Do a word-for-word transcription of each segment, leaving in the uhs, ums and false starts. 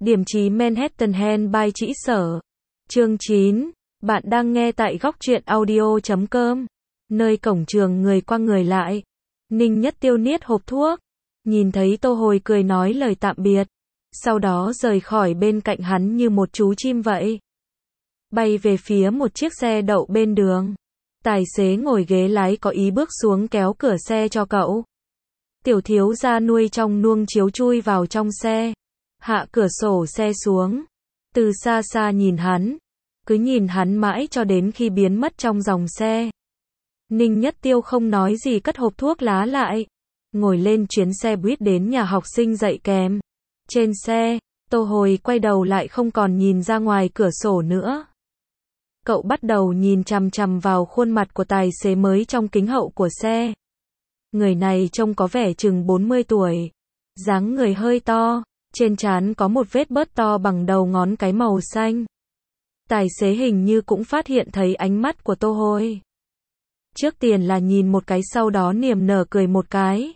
Điểm chí Manhattan Handby Trĩ Sở. Chương chín. Bạn đang nghe tại góc truyện audio chấm com. Nơi cổng trường người qua người lại. Ninh Nhất Tiêu niết hộp thuốc. Nhìn thấy Tô Hồi cười nói lời tạm biệt. Sau đó rời khỏi bên cạnh hắn như một chú chim vậy. Bay về phía một chiếc xe đậu bên đường. Tài xế ngồi ghế lái có ý bước xuống kéo cửa xe cho cậu. Tiểu thiếu gia nuôi trong nuông chiếu chui vào trong xe. Hạ cửa sổ xe xuống. Từ xa xa nhìn hắn. Cứ nhìn hắn mãi cho đến khi biến mất trong dòng xe. Ninh Nhất Tiêu không nói gì cất hộp thuốc lá lại. Ngồi lên chuyến xe buýt đến nhà học sinh dạy kèm. Trên xe, Tô Hồi quay đầu lại không còn nhìn ra ngoài cửa sổ nữa. Cậu bắt đầu nhìn chằm chằm vào khuôn mặt của tài xế mới trong kính hậu của xe. Người này trông có vẻ chừng bốn mươi tuổi. Dáng người hơi to, trên trán có một vết bớt to bằng đầu ngón cái màu xanh. Tài xế hình như cũng phát hiện thấy ánh mắt của Tô Hồi. Trước tiên là nhìn một cái sau đó niềm nở cười một cái.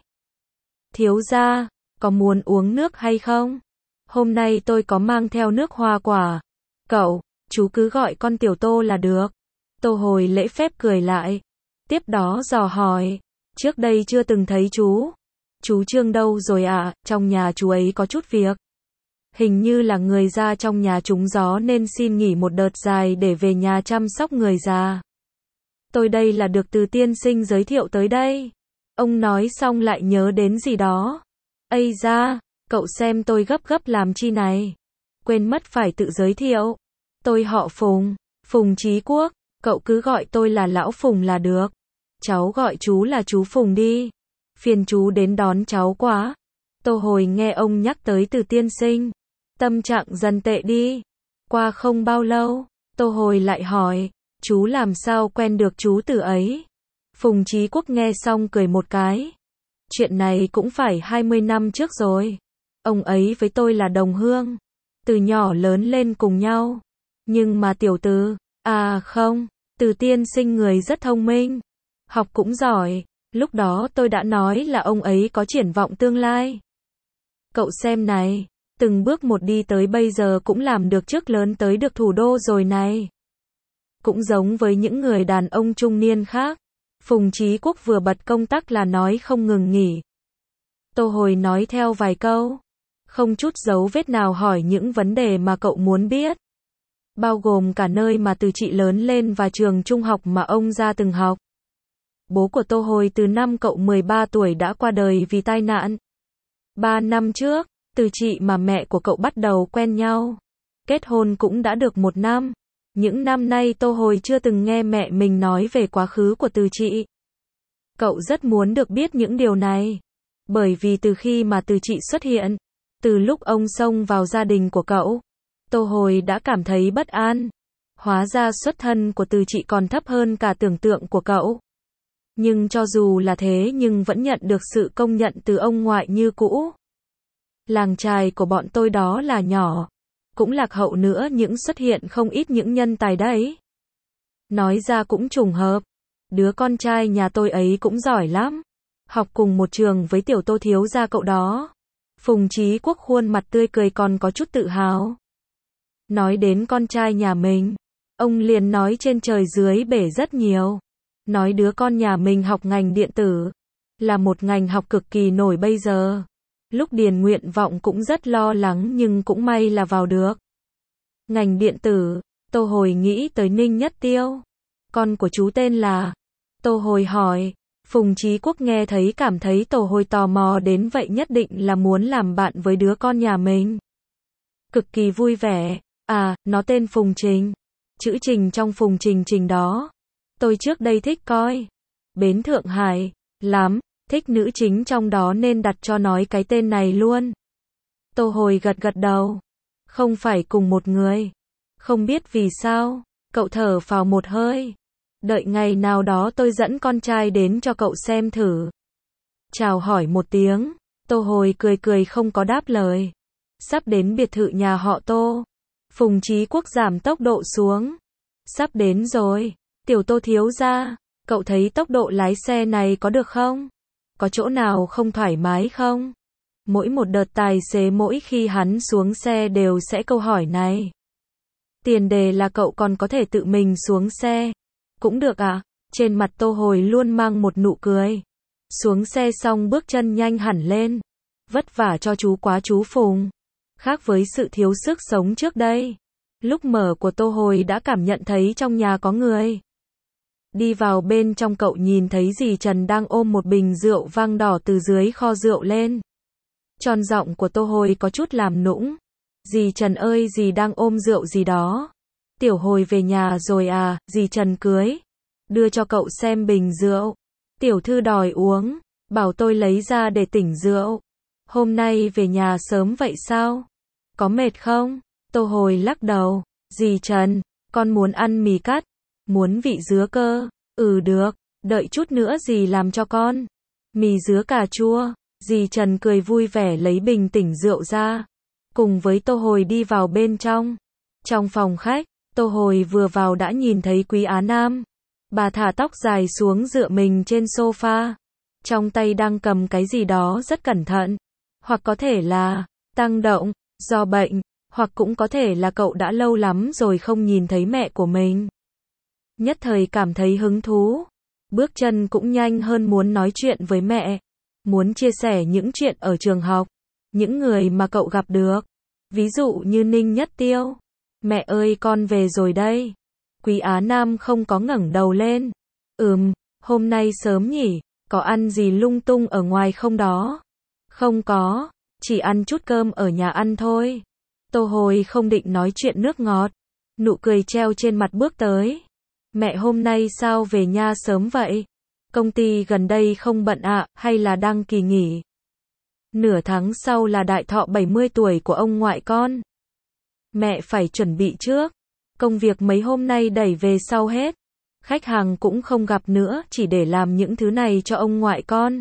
Thiếu gia, có muốn uống nước hay không? Hôm nay tôi có mang theo nước hoa quả. Cậu, chú cứ gọi con tiểu Tô là được. Tô Hồi lễ phép cười lại. Tiếp đó dò hỏi. Trước đây chưa từng thấy chú. Chú Trương đâu rồi ạ? À? Trong nhà chú ấy có chút việc. Hình như là người già trong nhà trúng gió nên xin nghỉ một đợt dài để về nhà chăm sóc người già. Tôi đây là được Từ tiên sinh giới thiệu tới đây. Ông nói xong lại nhớ đến gì đó. Ây da, cậu xem tôi gấp gấp làm chi này. Quên mất phải tự giới thiệu. Tôi họ Phùng, Phùng Chí Quốc, cậu cứ gọi tôi là Lão Phùng là được. Cháu gọi chú là chú Phùng đi. Phiền chú đến đón cháu quá. Tô Hồi nghe ông nhắc tới Từ tiên sinh. Tâm trạng dần tệ đi. Qua không bao lâu, Tô Hồi lại hỏi. Chú làm sao quen được chú Từ ấy? Phùng Chí Quốc nghe xong cười một cái. Chuyện này cũng phải hai mươi năm trước rồi. Ông ấy với tôi là đồng hương. Từ nhỏ lớn lên cùng nhau. Nhưng mà tiểu Từ, à không, Từ tiên sinh người rất thông minh. Học cũng giỏi. Lúc đó tôi đã nói là ông ấy có triển vọng tương lai. Cậu xem này, từng bước một đi tới bây giờ cũng làm được chức lớn tới được thủ đô rồi này. Cũng giống với những người đàn ông trung niên khác. Phùng Chí Quốc vừa bật công tắc là nói không ngừng nghỉ. Tô Hồi nói theo vài câu. Không chút dấu vết nào hỏi những vấn đề mà cậu muốn biết. Bao gồm cả nơi mà Từ chị lớn lên và trường trung học mà ông ra từng học. Bố của Tô Hồi từ năm cậu mười ba tuổi đã qua đời vì tai nạn. Ba năm trước, Từ chị mà mẹ của cậu bắt đầu quen nhau. Kết hôn cũng đã được một năm. Những năm nay Tô Hồi chưa từng nghe mẹ mình nói về quá khứ của Từ chị. Cậu rất muốn được biết những điều này. Bởi vì từ khi mà Từ chị xuất hiện, từ lúc ông xông vào gia đình của cậu, Tô Hồi đã cảm thấy bất an. Hóa ra xuất thân của Từ chị còn thấp hơn cả tưởng tượng của cậu. Nhưng cho dù là thế nhưng vẫn nhận được sự công nhận từ ông ngoại như cũ. Làng chài của bọn tôi đó là nhỏ. Cũng lạc hậu nữa những xuất hiện không ít những nhân tài đấy. Nói ra cũng trùng hợp. Đứa con trai nhà tôi ấy cũng giỏi lắm. Học cùng một trường với tiểu Tô thiếu gia cậu đó. Phùng Chí Quốc khuôn mặt tươi cười còn có chút tự hào. Nói đến con trai nhà mình, ông liền nói trên trời dưới bể rất nhiều. Nói đứa con nhà mình học ngành điện tử. Là một ngành học cực kỳ nổi bây giờ. Lúc điền nguyện vọng cũng rất lo lắng nhưng cũng may là vào được. Ngành điện tử, Tô Hồi nghĩ tới Ninh Nhất Tiêu. Con của chú tên là? Tô Hồi hỏi. Phùng Chí Quốc nghe thấy cảm thấy Tô Hồi tò mò đến vậy nhất định là muốn làm bạn với đứa con nhà mình. Cực kỳ vui vẻ. À, nó tên Phùng Trình. Chữ Trình trong Phùng Trình Trình đó. Tôi trước đây thích coi. Bến Thượng Hải. Lắm. Thích nữ chính trong đó nên đặt cho nói cái tên này luôn. Tô Hồi gật gật đầu. Không phải cùng một người. Không biết vì sao. Cậu thở phào một hơi. Đợi ngày nào đó tôi dẫn con trai đến cho cậu xem thử. Chào hỏi một tiếng. Tô Hồi cười cười không có đáp lời. Sắp đến biệt thự nhà họ Tô. Phùng Chí Quốc giảm tốc độ xuống. Sắp đến rồi. Tiểu Tô thiếu gia, cậu thấy tốc độ lái xe này có được không? Có chỗ nào không thoải mái không? Mỗi một đợt tài xế mỗi khi hắn xuống xe đều sẽ câu hỏi này. Tiền đề là cậu còn có thể tự mình xuống xe. Cũng được à? Trên mặt Tô Hồi luôn mang một nụ cười. Xuống xe xong bước chân nhanh hẳn lên. Vất vả cho chú quá chú Phùng. Khác với sự thiếu sức sống trước đây. Lúc mở của Tô Hồi đã cảm nhận thấy trong nhà có người. Đi vào bên trong cậu nhìn thấy dì Trần đang ôm một bình rượu vang đỏ từ dưới kho rượu lên. Tròn giọng của Tô Hồi có chút làm nũng. Dì Trần ơi, dì đang ôm rượu gì đó. Tiểu Hồi về nhà rồi à? Dì Trần cưới. Đưa cho cậu xem bình rượu. Tiểu thư đòi uống. Bảo tôi lấy ra để tỉnh rượu. Hôm nay về nhà sớm vậy sao? Có mệt không? Tô Hồi lắc đầu. Dì Trần, con muốn ăn mì cắt. Muốn vị dứa cơ. Ừ được, đợi chút nữa dì làm cho con. Mì dứa cà chua. Dì Trần cười vui vẻ lấy bình tỉnh rượu ra. Cùng với Tô Hồi đi vào bên trong. Trong phòng khách, Tô Hồi vừa vào đã nhìn thấy Quý Á Nam. Bà thả tóc dài xuống dựa mình trên sofa. Trong tay đang cầm cái gì đó rất cẩn thận. Hoặc có thể là tăng động, do bệnh. Hoặc cũng có thể là cậu đã lâu lắm rồi không nhìn thấy mẹ của mình. Nhất thời cảm thấy hứng thú. Bước chân cũng nhanh hơn muốn nói chuyện với mẹ. Muốn chia sẻ những chuyện ở trường học. Những người mà cậu gặp được. Ví dụ như Ninh Nhất Tiêu. Mẹ ơi con về rồi đây. Quý Á Nam không có ngẩng đầu lên. Ừm, hôm nay sớm nhỉ, có ăn gì lung tung ở ngoài không đó? Không có, chỉ ăn chút cơm ở nhà ăn thôi. Tô Hồi không định nói chuyện nước ngọt. Nụ cười treo trên mặt bước tới. Mẹ hôm nay sao về nhà sớm vậy? Công ty gần đây không bận ạ, à, hay là đang kỳ nghỉ? Nửa tháng sau là đại thọ bảy mươi tuổi của ông ngoại con. Mẹ phải chuẩn bị trước. Công việc mấy hôm nay đẩy về sau hết. Khách hàng cũng không gặp nữa, chỉ để làm những thứ này cho ông ngoại con.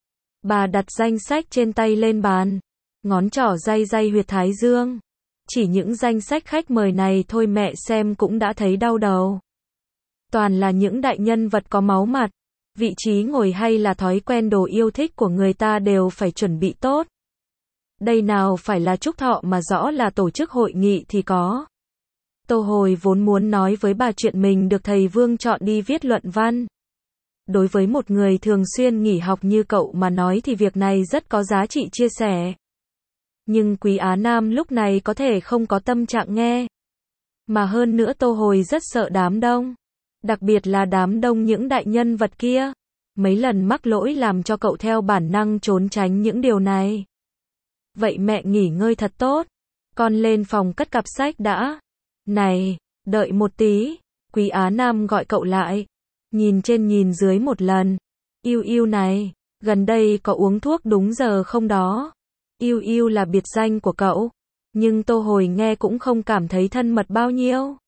Bà đặt danh sách trên tay lên bàn. Ngón trỏ day day huyệt thái dương. Chỉ những danh sách khách mời này thôi mẹ xem cũng đã thấy đau đầu. Toàn là những đại nhân vật có máu mặt. Vị trí ngồi hay là thói quen đồ yêu thích của người ta đều phải chuẩn bị tốt. Đây nào phải là chúc thọ mà rõ là tổ chức hội nghị thì có. Tô Hồi vốn muốn nói với bà chuyện mình được thầy Vương chọn đi viết luận văn. Đối với một người thường xuyên nghỉ học như cậu mà nói thì việc này rất có giá trị chia sẻ. Nhưng Quý Á Nam lúc này có thể không có tâm trạng nghe. Mà hơn nữa Tô Hồi rất sợ đám đông. Đặc biệt là đám đông những đại nhân vật kia. Mấy lần mắc lỗi làm cho cậu theo bản năng trốn tránh những điều này. Vậy mẹ nghỉ ngơi thật tốt. Con lên phòng cất cặp sách đã. Này, đợi một tí. Quý Á Nam gọi cậu lại. Nhìn trên nhìn dưới một lần. Yêu yêu này, gần đây có uống thuốc đúng giờ không đó? Yêu yêu là biệt danh của cậu. Nhưng Tô Hồi nghe cũng không cảm thấy thân mật bao nhiêu.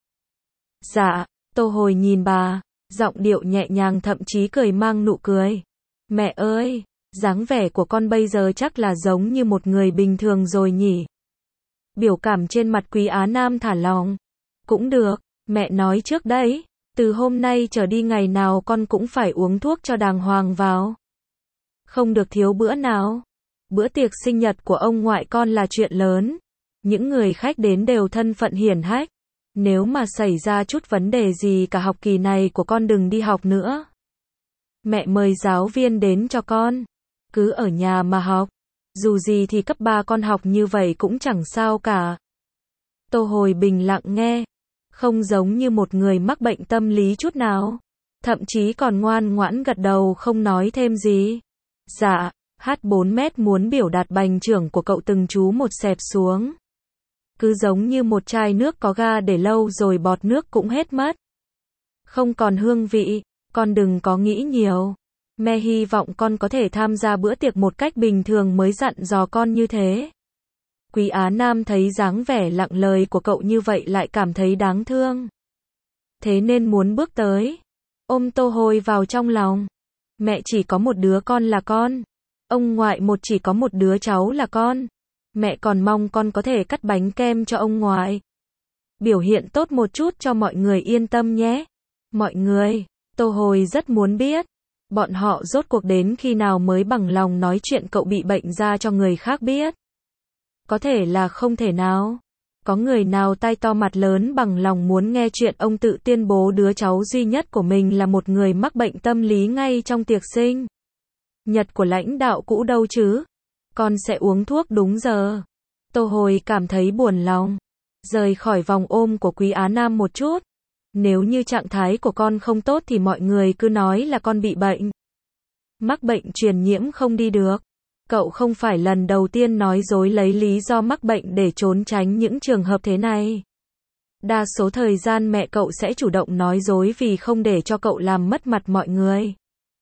Dạ, Tô Hồi nhìn bà, giọng điệu nhẹ nhàng thậm chí cười mang nụ cười. Mẹ ơi, dáng vẻ của con bây giờ chắc là giống như một người bình thường rồi nhỉ? Biểu cảm trên mặt Quý Á Nam thả lỏng. Cũng được, mẹ nói trước đấy, từ hôm nay trở đi ngày nào con cũng phải uống thuốc cho đàng hoàng vào. Không được thiếu bữa nào. Bữa tiệc sinh nhật của ông ngoại con là chuyện lớn. Những người khách đến đều thân phận hiển hách. Nếu mà xảy ra chút vấn đề gì cả học kỳ này của con đừng đi học nữa. Mẹ mời giáo viên đến cho con. Cứ ở nhà mà học. Dù gì thì cấp ba con học như vậy cũng chẳng sao cả. Tô Hồi bình lặng nghe. Không giống như một người mắc bệnh tâm lý chút nào. Thậm chí còn ngoan ngoãn gật đầu không nói thêm gì. Dạ, hát bốn mét muốn biểu đạt bành trưởng của cậu từng chú một xẹp xuống. Cứ giống như một chai nước có ga để lâu rồi bọt nước cũng hết mất. Không còn hương vị, con đừng có nghĩ nhiều. Mẹ hy vọng con có thể tham gia bữa tiệc một cách bình thường mới dặn dò con như thế. Quý Á Nam thấy dáng vẻ lặng lời của cậu như vậy lại cảm thấy đáng thương. Thế nên muốn bước tới, ôm Tô Hồi vào trong lòng. Mẹ chỉ có một đứa con là con. Ông ngoại một chỉ có một đứa cháu là con. Mẹ còn mong con có thể cắt bánh kem cho ông ngoại. Biểu hiện tốt một chút cho mọi người yên tâm nhé. Mọi người, Tô Hồi rất muốn biết. Bọn họ rốt cuộc đến khi nào mới bằng lòng nói chuyện cậu bị bệnh ra cho người khác biết? Có thể là không thể nào. Có người nào tai to mặt lớn bằng lòng muốn nghe chuyện ông tự tuyên bố đứa cháu duy nhất của mình là một người mắc bệnh tâm lý ngay trong tiệc sinh nhật của lãnh đạo cũ đâu chứ? Con sẽ uống thuốc đúng giờ. Tô Hồi cảm thấy buồn lòng. Rời khỏi vòng ôm của Quý Á Nam một chút. Nếu như trạng thái của con không tốt thì mọi người cứ nói là con bị bệnh. Mắc bệnh truyền nhiễm không đi được. Cậu không phải lần đầu tiên nói dối lấy lý do mắc bệnh để trốn tránh những trường hợp thế này. Đa số thời gian mẹ cậu sẽ chủ động nói dối vì không để cho cậu làm mất mặt mọi người.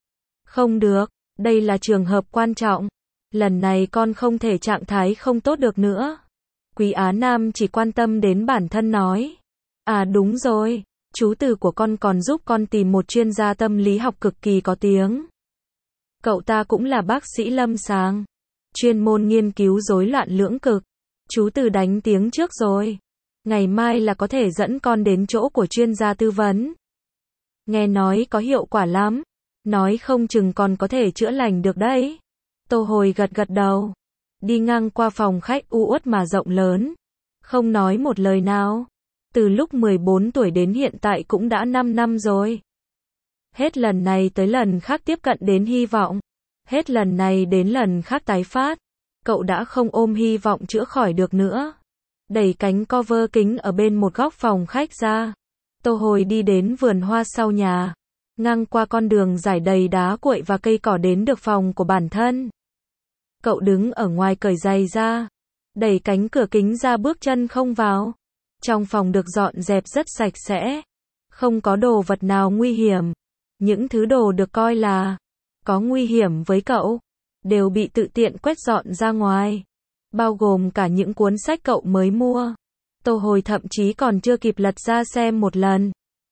Không được, đây là trường hợp quan trọng. Lần này con không thể trạng thái không tốt được nữa. Quý Á Nam chỉ quan tâm đến bản thân nói. À đúng rồi, chú từ của con còn giúp con tìm một chuyên gia tâm lý học cực kỳ có tiếng. Cậu ta cũng là bác sĩ lâm sàng, chuyên môn nghiên cứu rối loạn lưỡng cực. Chú từ đánh tiếng trước rồi. Ngày mai là có thể dẫn con đến chỗ của chuyên gia tư vấn. Nghe nói có hiệu quả lắm. Nói không chừng còn có thể chữa lành được đấy. Tô Hồi gật gật đầu. Đi ngang qua phòng khách u uất mà rộng lớn. Không nói một lời nào. Từ lúc mười bốn tuổi đến hiện tại cũng đã năm năm rồi. Hết lần này tới lần khác tiếp cận đến hy vọng. Hết lần này đến lần khác tái phát. Cậu đã không ôm hy vọng chữa khỏi được nữa. Đẩy cánh cover kính ở bên một góc phòng khách ra. Tô Hồi đi đến vườn hoa sau nhà. Ngang qua con đường dải đầy đá cuội và cây cỏ đến được phòng của bản thân. Cậu đứng ở ngoài cởi giày ra. Đẩy cánh cửa kính ra bước chân không vào. Trong phòng được dọn dẹp rất sạch sẽ. Không có đồ vật nào nguy hiểm. Những thứ đồ được coi là có nguy hiểm với cậu đều bị tự tiện quét dọn ra ngoài. Bao gồm cả những cuốn sách cậu mới mua. Tô Hồi thậm chí còn chưa kịp lật ra xem một lần.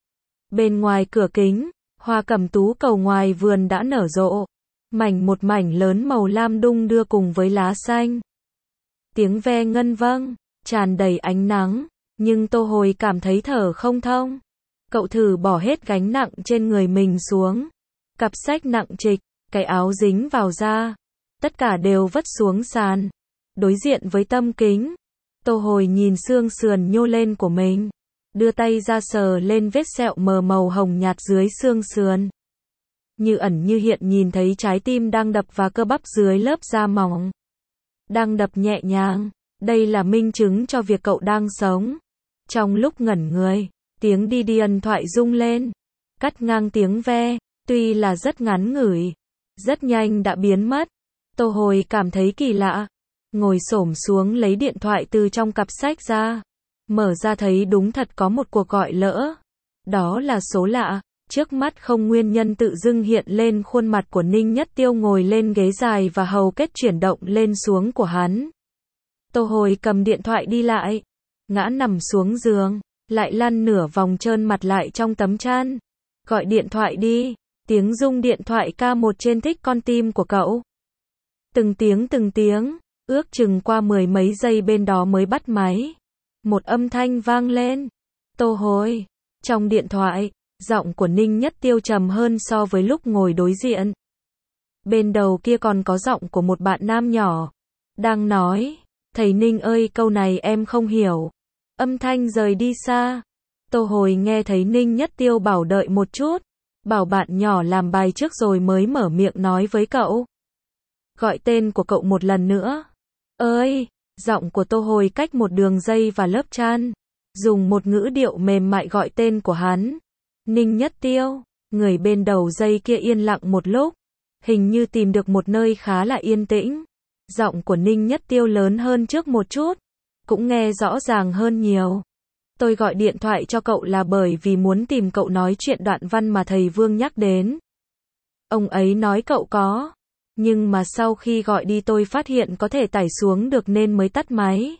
Bên ngoài cửa kính, hoa cẩm tú cầu ngoài vườn đã nở rộ. Mảnh một mảnh lớn màu lam đung đưa cùng với lá xanh. Tiếng ve ngân vang, tràn đầy ánh nắng. Nhưng Tô Hồi cảm thấy thở không thông. Cậu thử bỏ hết gánh nặng trên người mình xuống. Cặp sách nặng trịch, cái áo dính vào da. Tất cả đều vất xuống sàn. Đối diện với tấm kính. Tô Hồi nhìn xương sườn nhô lên của mình. Đưa tay ra sờ lên vết sẹo mờ màu hồng nhạt dưới xương sườn. Như ẩn như hiện nhìn thấy trái tim đang đập và cơ bắp dưới lớp da mỏng. Đang đập nhẹ nhàng. Đây là minh chứng cho việc cậu đang sống. Trong lúc ngẩn người, tiếng đi điện thoại rung lên. Cắt ngang tiếng ve, tuy là rất ngắn ngủi, rất nhanh đã biến mất. Tô Hồi cảm thấy kỳ lạ. Ngồi xổm xuống lấy điện thoại từ trong cặp sách ra. Mở ra thấy đúng thật có một cuộc gọi lỡ. Đó là số lạ. Trước mắt không nguyên nhân tự dưng hiện lên khuôn mặt của Ninh Nhất Tiêu ngồi lên ghế dài và hầu kết chuyển động lên xuống của hắn. Tô Hồi cầm điện thoại đi lại. Ngã nằm xuống giường. Lại lăn nửa vòng trơn mặt lại trong tấm chăn. Gọi điện thoại đi. Tiếng rung điện thoại ca một trên thích con tim của cậu. Từng tiếng từng tiếng. Ước chừng qua mười mấy giây bên đó mới bắt máy. Một âm thanh vang lên. Tô Hồi. Trong điện thoại, giọng của Ninh Nhất Tiêu trầm hơn so với lúc ngồi đối diện. Bên đầu kia còn có giọng của một bạn nam nhỏ. Đang nói. Thầy Ninh ơi, câu này em không hiểu. Âm thanh rời đi xa. Tô Hồi nghe thấy Ninh Nhất Tiêu bảo đợi một chút. Bảo bạn nhỏ làm bài trước rồi mới mở miệng nói với cậu. Gọi tên của cậu một lần nữa. Ơi, giọng của Tô Hồi cách một đường dây và lớp chăn. Dùng một ngữ điệu mềm mại gọi tên của hắn. Ninh Nhất Tiêu. Người bên đầu dây kia yên lặng một lúc. Hình như tìm được một nơi khá là yên tĩnh. Giọng của Ninh Nhất Tiêu lớn hơn trước một chút. Cũng nghe rõ ràng hơn nhiều. Tôi gọi điện thoại cho cậu là bởi vì muốn tìm cậu nói chuyện đoạn văn mà thầy Vương nhắc đến. Ông ấy nói cậu có. Nhưng mà sau khi gọi đi tôi phát hiện có thể tải xuống được nên mới tắt máy.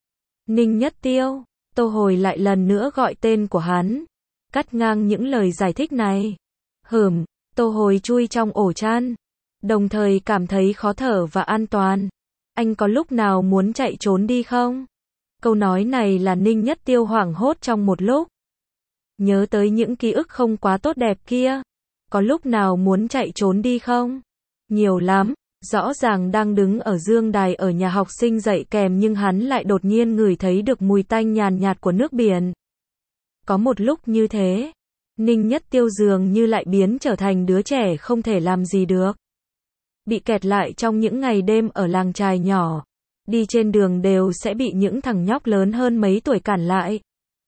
Ninh Nhất Tiêu. Tô Hồi lại lần nữa gọi tên của hắn. Cắt ngang những lời giải thích này. Hửm. Tô Hồi chui trong ổ chăn. Đồng thời cảm thấy khó thở và an toàn. Anh có lúc nào muốn chạy trốn đi không? Câu nói này là Ninh Nhất Tiêu hoảng hốt trong một lúc. Nhớ tới những ký ức không quá tốt đẹp kia. Có lúc nào muốn chạy trốn đi không? Nhiều lắm. Rõ ràng đang đứng ở dương đài ở nhà học sinh dạy kèm nhưng hắn lại đột nhiên ngửi thấy được mùi tanh nhàn nhạt của nước biển. Có một lúc như thế, Ninh Nhất Tiêu dường như lại biến trở thành đứa trẻ không thể làm gì được. Bị kẹt lại trong những ngày đêm ở làng chài nhỏ. Đi trên đường đều sẽ bị những thằng nhóc lớn hơn mấy tuổi cản lại.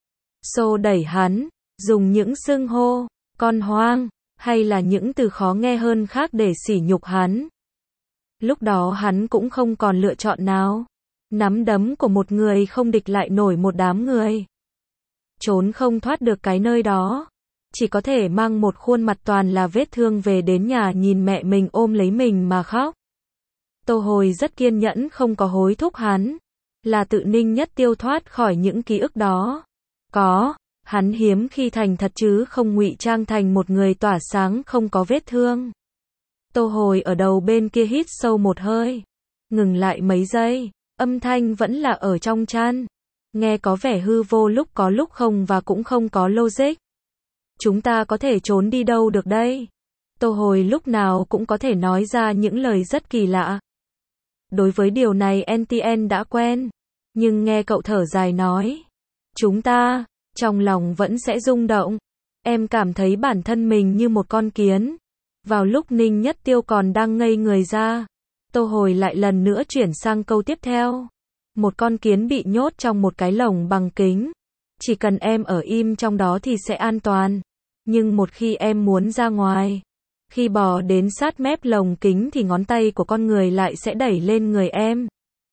Xô đẩy hắn, dùng những xưng hô, con hoang, hay là những từ khó nghe hơn khác để sỉ nhục hắn. Lúc đó hắn cũng không còn lựa chọn nào. Nắm đấm của một người không địch lại nổi một đám người. Trốn không thoát được cái nơi đó. Chỉ có thể mang một khuôn mặt toàn là vết thương về đến nhà nhìn mẹ mình ôm lấy mình mà khóc. Tô Hồi rất kiên nhẫn không có hối thúc hắn. Là tự Ninh Nhất Tiêu thoát khỏi những ký ức đó. Có, hắn hiếm khi thành thật chứ không ngụy trang thành một người tỏa sáng không có vết thương. Tô Hồi ở đầu bên kia hít sâu một hơi. Ngừng lại mấy giây, âm thanh vẫn là ở trong chăn. Nghe có vẻ hư vô lúc có lúc không và cũng không có logic. Chúng ta có thể trốn đi đâu được đây? Tô Hồi lúc nào cũng có thể nói ra những lời rất kỳ lạ. Đối với điều này en tê en đã quen. Nhưng nghe cậu thở dài nói. Chúng ta, trong lòng vẫn sẽ rung động. Em cảm thấy bản thân mình như một con kiến. Vào lúc Ninh Nhất Tiêu còn đang ngây người ra, Tô Hồi lại lần nữa chuyển sang câu tiếp theo. Một con kiến bị nhốt trong một cái lồng bằng kính. Chỉ cần em ở im trong đó thì sẽ an toàn. Nhưng một khi em muốn ra ngoài, khi bò đến sát mép lồng kính thì ngón tay của con người lại sẽ đẩy lên người em.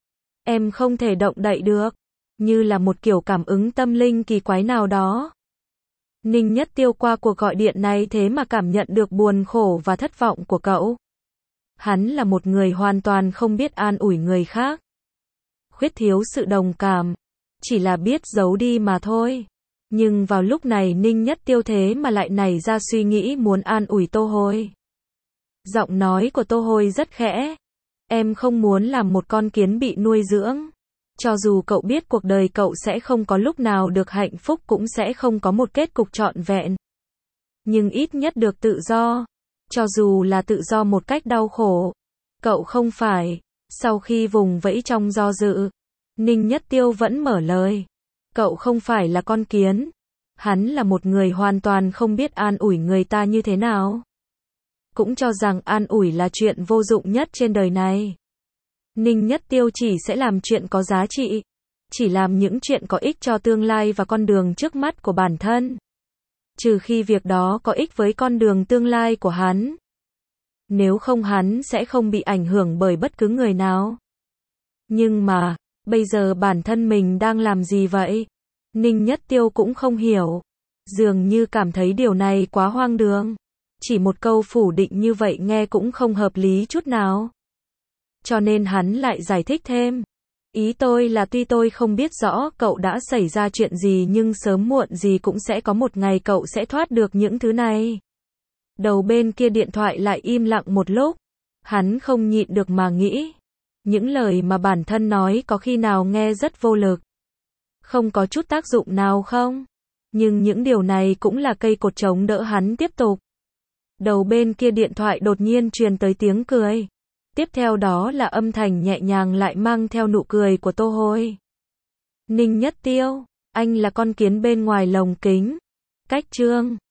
Em không thể động đậy được. Như là một kiểu cảm ứng tâm linh kỳ quái nào đó. Ninh Nhất Tiêu qua cuộc gọi điện này thế mà cảm nhận được buồn khổ và thất vọng của cậu. Hắn là một người hoàn toàn không biết an ủi người khác. Khuyết thiếu sự đồng cảm. Chỉ là biết giấu đi mà thôi. Nhưng vào lúc này Ninh Nhất Tiêu thế mà lại nảy ra suy nghĩ muốn an ủi Tô Hồi. Giọng nói của Tô Hồi rất khẽ. Em không muốn làm một con kiến bị nuôi dưỡng. Cho dù cậu biết cuộc đời cậu sẽ không có lúc nào được hạnh phúc cũng sẽ không có một kết cục trọn vẹn. Nhưng ít nhất được tự do. Cho dù là tự do một cách đau khổ. Cậu không phải. Sau khi vùng vẫy trong do dự, Ninh Nhất Tiêu vẫn mở lời. Cậu không phải là con kiến. Hắn là một người hoàn toàn không biết an ủi người ta như thế nào. Cũng cho rằng an ủi là chuyện vô dụng nhất trên đời này. Ninh Nhất Tiêu chỉ sẽ làm chuyện có giá trị. Chỉ làm những chuyện có ích cho tương lai và con đường trước mắt của bản thân. Trừ khi việc đó có ích với con đường tương lai của hắn. Nếu không hắn sẽ không bị ảnh hưởng bởi bất cứ người nào. Nhưng mà, bây giờ bản thân mình đang làm gì vậy? Ninh Nhất Tiêu cũng không hiểu. Dường như cảm thấy điều này quá hoang đường. Chỉ một câu phủ định như vậy nghe cũng không hợp lý chút nào. Cho nên hắn lại giải thích thêm. Ý tôi là tuy tôi không biết rõ cậu đã xảy ra chuyện gì nhưng sớm muộn gì cũng sẽ có một ngày cậu sẽ thoát được những thứ này. Đầu bên kia điện thoại lại im lặng một lúc. Hắn không nhịn được mà nghĩ. Những lời mà bản thân nói có khi nào nghe rất vô lực. Không có chút tác dụng nào không? Nhưng những điều này cũng là cây cột chống đỡ hắn tiếp tục. Đầu bên kia điện thoại đột nhiên truyền tới tiếng cười. Tiếp theo đó là âm thanh nhẹ nhàng lại mang theo nụ cười của Tô Hồi. Ninh Nhất Tiêu, anh là con kiến bên ngoài lồng kính. Cách chương